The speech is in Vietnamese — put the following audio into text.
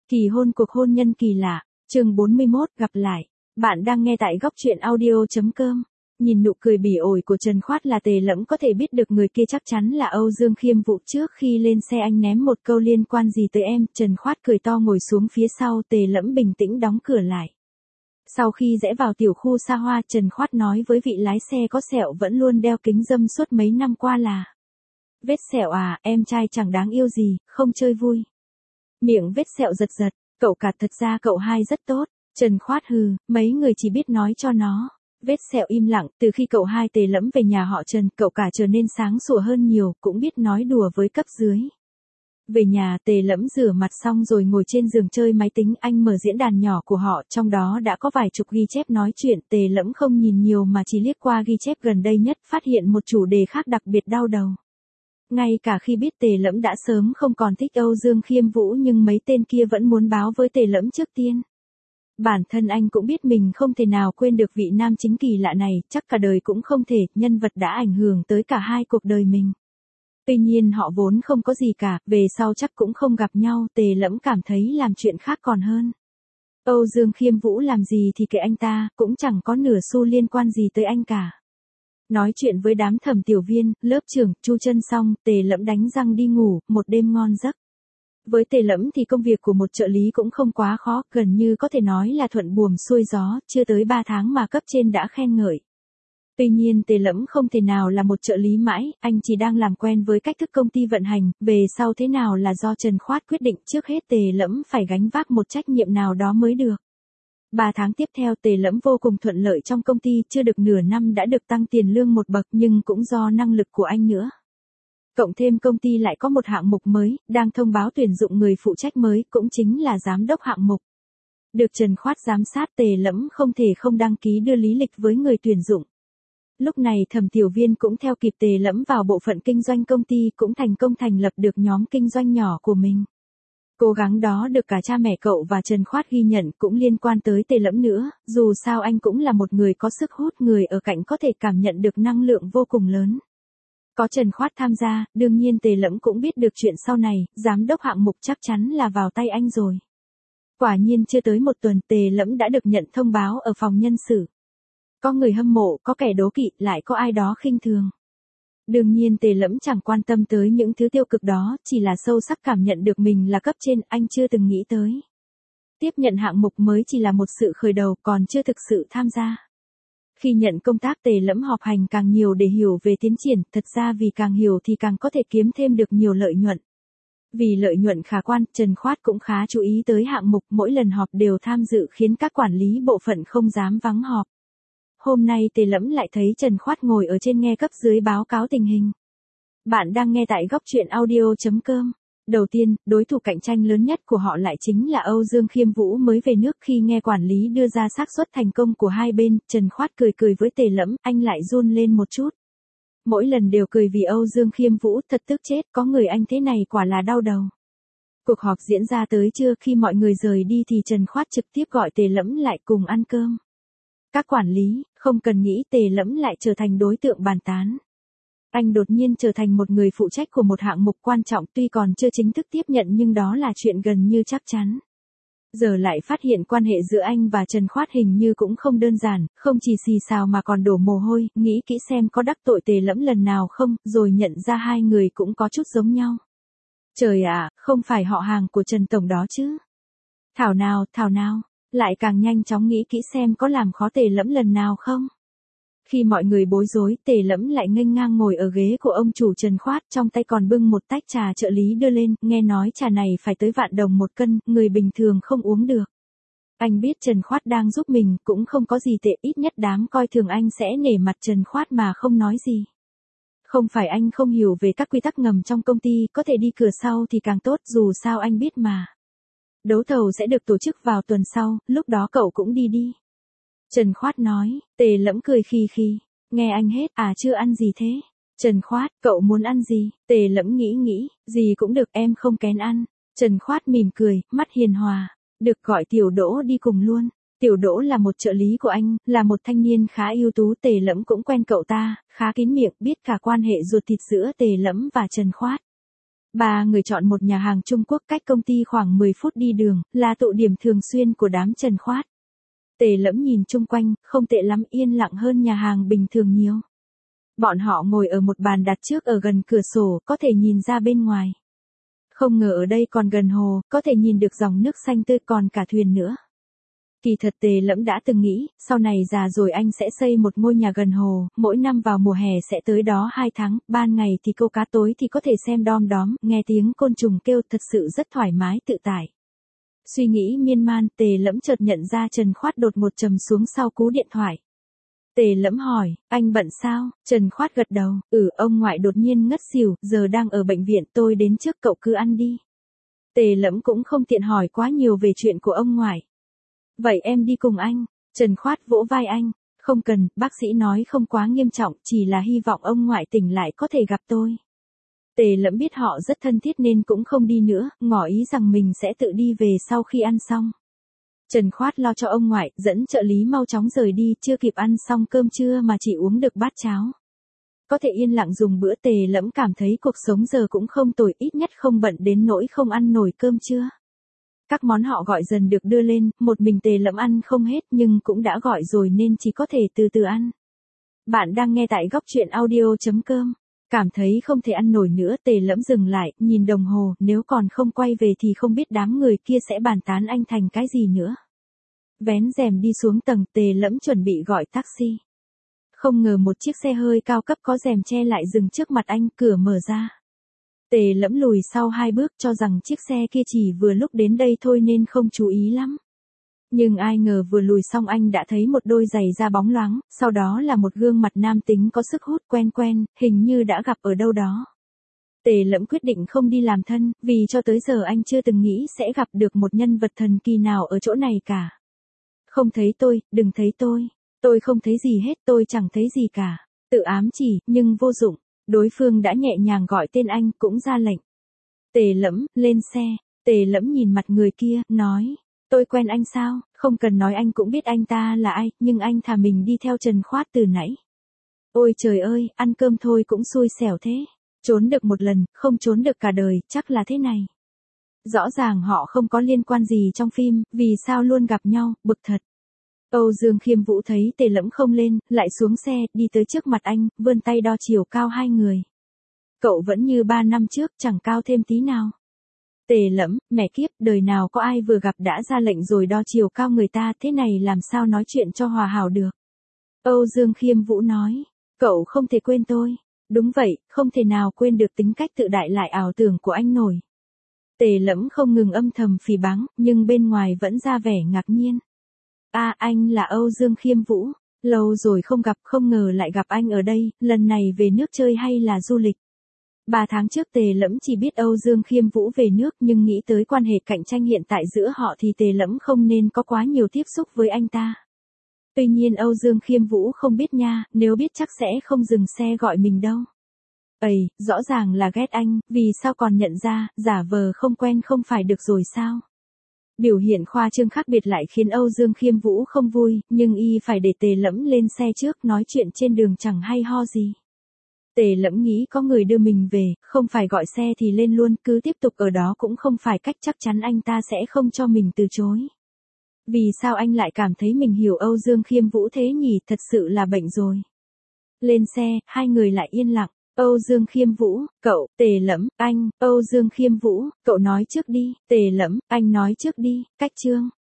Kỳ hôn cuộc hôn nhân kỳ lạ, chương 41 gặp lại. Bạn đang nghe tại góc truyện audio.com. Nhìn nụ cười bỉ ổi của Trần Khoát là Tề Lẫm có thể biết được người kia chắc chắn là Âu Dương Khiêm Vũ. Trước khi lên xe anh ném một câu liên quan gì tới em, Trần Khoát cười to ngồi xuống phía sau, Tề Lẫm bình tĩnh đóng cửa lại. Sau khi rẽ vào tiểu khu xa hoa, Trần Khoát nói với vị lái xe có sẹo vẫn luôn đeo kính râm suốt mấy năm qua là: Vết sẹo à, em trai chẳng đáng yêu gì, không chơi vui. Miệng vết sẹo giật giật, cậu cả thật ra cậu hai rất tốt. Trần Khoát hừ, mấy người chỉ biết nói cho nó. Vết sẹo im lặng, từ khi cậu hai Tề Lẫm về nhà họ Trần, cậu cả trở nên sáng sủa hơn nhiều, cũng biết nói đùa với cấp dưới. Về nhà, Tề Lẫm rửa mặt xong rồi ngồi trên giường chơi máy tính, anh mở diễn đàn nhỏ của họ, trong đó đã có vài chục ghi chép nói chuyện. Tề Lẫm không nhìn nhiều mà chỉ liếc qua ghi chép gần đây nhất, phát hiện một chủ đề khác đặc biệt đau đầu. Ngay cả khi biết Tề Lẫm đã sớm không còn thích Âu Dương Khiêm Vũ nhưng mấy tên kia vẫn muốn báo với Tề Lẫm trước tiên. Bản thân anh cũng biết mình không thể nào quên được vị nam chính kỳ lạ này, chắc cả đời cũng không thể, nhân vật đã ảnh hưởng tới cả hai cuộc đời mình. Tuy nhiên họ vốn không có gì cả, về sau chắc cũng không gặp nhau, Tề Lẫm cảm thấy làm chuyện khác còn hơn. Âu Dương Khiêm Vũ làm gì thì kệ anh ta, cũng chẳng có nửa xu liên quan gì tới anh cả. Nói chuyện với đám thẩm tiểu viên, lớp trưởng, Chu Chân xong, Tề Lẫm đánh răng đi ngủ, một đêm ngon giấc. Với Tề Lẫm thì công việc của một trợ lý cũng không quá khó, gần như có thể nói là thuận buồm xuôi gió, chưa tới 3 tháng mà cấp trên đã khen ngợi. Tuy nhiên Tề Lẫm không thể nào là một trợ lý mãi, anh chỉ đang làm quen với cách thức công ty vận hành, về sau thế nào là do Trần Khoát quyết định, trước hết Tề Lẫm phải gánh vác một trách nhiệm nào đó mới được. 3 tháng tiếp theo Tề Lẫm vô cùng thuận lợi trong công ty, chưa được nửa năm đã được tăng tiền lương một bậc, nhưng cũng do năng lực của anh nữa. Cộng thêm công ty lại có một hạng mục mới, đang thông báo tuyển dụng người phụ trách mới, cũng chính là giám đốc hạng mục. Được Trần Khoát giám sát, Tề Lẫm không thể không đăng ký đưa lý lịch với người tuyển dụng. Lúc này thẩm tiểu viên cũng theo kịp Tề Lẫm vào bộ phận kinh doanh công ty, cũng thành công thành lập được nhóm kinh doanh nhỏ của mình. Cố gắng đó được cả cha mẹ cậu và Trần Khoát ghi nhận, cũng liên quan tới Tề Lẫm nữa, dù sao anh cũng là một người có sức hút, người ở cạnh có thể cảm nhận được năng lượng vô cùng lớn. Có Trần Khoát tham gia, đương nhiên Tề Lẫm cũng biết được chuyện sau này, giám đốc hạng mục chắc chắn là vào tay anh rồi. Quả nhiên chưa tới một tuần Tề Lẫm đã được nhận thông báo ở phòng nhân sự. Có người hâm mộ, có kẻ đố kỵ, lại có ai đó khinh thường. Đương nhiên Tề Lẫm chẳng quan tâm tới những thứ tiêu cực đó, chỉ là sâu sắc cảm nhận được mình là cấp trên, anh chưa từng nghĩ tới. Tiếp nhận hạng mục mới chỉ là một sự khởi đầu, còn chưa thực sự tham gia. Khi nhận công tác Tề Lẫm họp hành càng nhiều để hiểu về tiến triển, thật ra vì càng hiểu thì càng có thể kiếm thêm được nhiều lợi nhuận. Vì lợi nhuận khả quan, Trần Khoát cũng khá chú ý tới hạng mục, mỗi lần họp đều tham dự khiến các quản lý bộ phận không dám vắng họp. Hôm nay Tề Lẫm lại thấy Trần Khoát ngồi ở trên nghe cấp dưới báo cáo tình hình. Bạn đang nghe tại góc truyện audio.com. Đầu tiên, đối thủ cạnh tranh lớn nhất của họ lại chính là Âu Dương Khiêm Vũ mới về nước. Khi nghe quản lý đưa ra xác suất thành công của hai bên, Trần Khoát cười cười với Tề Lẫm, anh lại run lên một chút. Mỗi lần đều cười vì Âu Dương Khiêm Vũ, thật tức chết, có người anh thế này quả là đau đầu. Cuộc họp diễn ra tới trưa, khi mọi người rời đi thì Trần Khoát trực tiếp gọi Tề Lẫm lại cùng ăn cơm. Các quản lý, không cần nghĩ, Tề Lẫm lại trở thành đối tượng bàn tán. Anh đột nhiên trở thành một người phụ trách của một hạng mục quan trọng, tuy còn chưa chính thức tiếp nhận nhưng đó là chuyện gần như chắc chắn. Giờ lại phát hiện quan hệ giữa anh và Trần Khoát hình như cũng không đơn giản, không chỉ xì xào mà còn đổ mồ hôi, nghĩ kỹ xem có đắc tội Tề Lẫm lần nào không, rồi nhận ra hai người cũng có chút giống nhau. Trời ạ, không phải họ hàng của Trần Tổng đó chứ? Thảo nào, lại càng nhanh chóng nghĩ kỹ xem có làm khó Tề Lẫm lần nào không? Khi mọi người bối rối, Tề Lẫm lại nghênh ngang ngồi ở ghế của ông chủ Trần Khoát, trong tay còn bưng một tách trà trợ lý đưa lên, nghe nói trà này phải tới vạn đồng một cân, người bình thường không uống được. Anh biết Trần Khoát đang giúp mình, cũng không có gì tệ, ít nhất đám coi thường anh sẽ nể mặt Trần Khoát mà không nói gì. Không phải anh không hiểu về các quy tắc ngầm trong công ty, có thể đi cửa sau thì càng tốt, dù sao anh biết mà. Đấu thầu sẽ được tổ chức vào tuần sau, lúc đó cậu cũng đi đi. Trần Khoát nói. Tề Lẫm cười khi, nghe anh hết, à chưa ăn gì thế? Trần Khoát, cậu muốn ăn gì? Tề Lẫm nghĩ, gì cũng được, em không kén ăn. Trần Khoát mỉm cười, mắt hiền hòa, được, gọi Tiểu Đỗ đi cùng luôn. Tiểu Đỗ là một trợ lý của anh, là một thanh niên khá ưu tú, Tề Lẫm cũng quen cậu ta, khá kín miệng, biết cả quan hệ ruột thịt giữa Tề Lẫm và Trần Khoát. Ba người chọn một nhà hàng Trung Quốc cách công ty khoảng 10 phút đi đường, là tụ điểm thường xuyên của đám Trần Khoát. Tề Lẫm nhìn chung quanh, không tệ lắm, yên lặng hơn nhà hàng bình thường nhiều. Bọn họ ngồi ở một bàn đặt trước ở gần cửa sổ, có thể nhìn ra bên ngoài. Không ngờ ở đây còn gần hồ, có thể nhìn được dòng nước xanh tươi còn cả thuyền nữa. Kỳ thật Tề Lẫm đã từng nghĩ, sau này già rồi anh sẽ xây một ngôi nhà gần hồ, mỗi năm vào mùa hè sẽ tới đó 2 tháng, ban ngày thì câu cá, tối thì có thể xem đom đóm, nghe tiếng côn trùng kêu, thật sự rất thoải mái tự tại. Suy nghĩ miên man, Tề Lẫm chợt nhận ra Trần Khoát đột một trầm xuống sau cú điện thoại. Tề Lẫm hỏi, anh bận sao? Trần Khoát gật đầu, ông ngoại đột nhiên ngất xỉu, giờ đang ở bệnh viện, tôi đến trước, cậu cứ ăn đi. Tề Lẫm cũng không tiện hỏi quá nhiều về chuyện của ông ngoại. Vậy em đi cùng anh. Trần Khoát vỗ vai anh, không cần, bác sĩ nói không quá nghiêm trọng, chỉ là hy vọng ông ngoại tỉnh lại có thể gặp tôi. Tề Lẫm biết họ rất thân thiết nên cũng không đi nữa, ngỏ ý rằng mình sẽ tự đi về sau khi ăn xong. Trần Khoát lo cho ông ngoại, dẫn trợ lý mau chóng rời đi, chưa kịp ăn xong cơm trưa mà chỉ uống được bát cháo. Có thể yên lặng dùng bữa, Tề Lẫm cảm thấy cuộc sống giờ cũng không tồi, ít nhất không bận đến nỗi không ăn nổi cơm trưa. Các món họ gọi dần được đưa lên, một mình Tề Lẫm ăn không hết nhưng cũng đã gọi rồi nên chỉ có thể từ từ ăn. Bạn đang nghe tại góc truyện audio.com. Cảm thấy không thể ăn nổi nữa, Tề Lẫm dừng lại, nhìn đồng hồ, nếu còn không quay về thì không biết đám người kia sẽ bàn tán anh thành cái gì nữa. Vén rèm đi xuống tầng, Tề Lẫm chuẩn bị gọi taxi. Không ngờ một chiếc xe hơi cao cấp có rèm che lại dừng trước mặt anh, cửa mở ra. Tề Lẫm lùi sau 2 bước, cho rằng chiếc xe kia chỉ vừa lúc đến đây thôi nên không chú ý lắm. Nhưng ai ngờ vừa lùi xong anh đã thấy một đôi giày da bóng loáng, sau đó là một gương mặt nam tính có sức hút quen quen, hình như đã gặp ở đâu đó. Tề Lẫm quyết định không đi làm thân, vì cho tới giờ anh chưa từng nghĩ sẽ gặp được một nhân vật thần kỳ nào ở chỗ này cả. Không thấy tôi, đừng thấy tôi không thấy gì hết, tôi chẳng thấy gì cả. Tự ám chỉ, nhưng vô dụng. Đối phương đã nhẹ nhàng gọi tên anh, cũng ra lệnh. Tề Lẫm, lên xe. Tề Lẫm nhìn mặt người kia, nói, tôi quen anh sao? Không cần nói, anh cũng biết anh ta là ai, nhưng anh thà mình đi theo Trần Khoát từ nãy. Ôi trời ơi, ăn cơm thôi cũng xui xẻo thế. Trốn được một lần, không trốn được cả đời, chắc là thế này. Rõ ràng họ không có liên quan gì trong phim, vì sao luôn gặp nhau, bực thật. Âu Dương Khiêm Vũ thấy Tề Lẫm không lên, lại xuống xe, đi tới trước mặt anh, vươn tay đo chiều cao hai người. Cậu vẫn như 3 năm trước, chẳng cao thêm tí nào. Tề Lẫm, mẹ kiếp, đời nào có ai vừa gặp đã ra lệnh rồi đo chiều cao người ta, thế này làm sao nói chuyện cho hòa hảo được. Âu Dương Khiêm Vũ nói, cậu không thể quên tôi. Đúng vậy, không thể nào quên được tính cách tự đại lại ảo tưởng của anh nổi. Tề Lẫm không ngừng âm thầm phỉ báng, nhưng bên ngoài vẫn ra vẻ ngạc nhiên. Anh là Âu Dương Khiêm Vũ, lâu rồi không gặp, không ngờ lại gặp anh ở đây, lần này về nước chơi hay là du lịch. 3 tháng trước Tề Lẫm chỉ biết Âu Dương Khiêm Vũ về nước, nhưng nghĩ tới quan hệ cạnh tranh hiện tại giữa họ thì Tề Lẫm không nên có quá nhiều tiếp xúc với anh ta. Tuy nhiên Âu Dương Khiêm Vũ không biết nha, nếu biết chắc sẽ không dừng xe gọi mình đâu. Rõ ràng là ghét anh, vì sao còn nhận ra, giả vờ không quen không phải được rồi sao? Biểu hiện khoa trương khác biệt lại khiến Âu Dương Khiêm Vũ không vui, nhưng y phải để Tề Lẫm lên xe trước, nói chuyện trên đường chẳng hay ho gì. Tề Lẫm nghĩ có người đưa mình về, không phải gọi xe thì lên luôn, cứ tiếp tục ở đó cũng không phải cách, chắc chắn anh ta sẽ không cho mình từ chối. Vì sao anh lại cảm thấy mình hiểu Âu Dương Khiêm Vũ thế nhỉ, thật sự là bệnh rồi. Lên xe, hai người lại yên lặng. Âu Dương Khiêm Vũ, cậu, Tề Lẫm, anh, Âu Dương Khiêm Vũ, cậu nói trước đi, Tề Lẫm, anh nói trước đi, cách chương.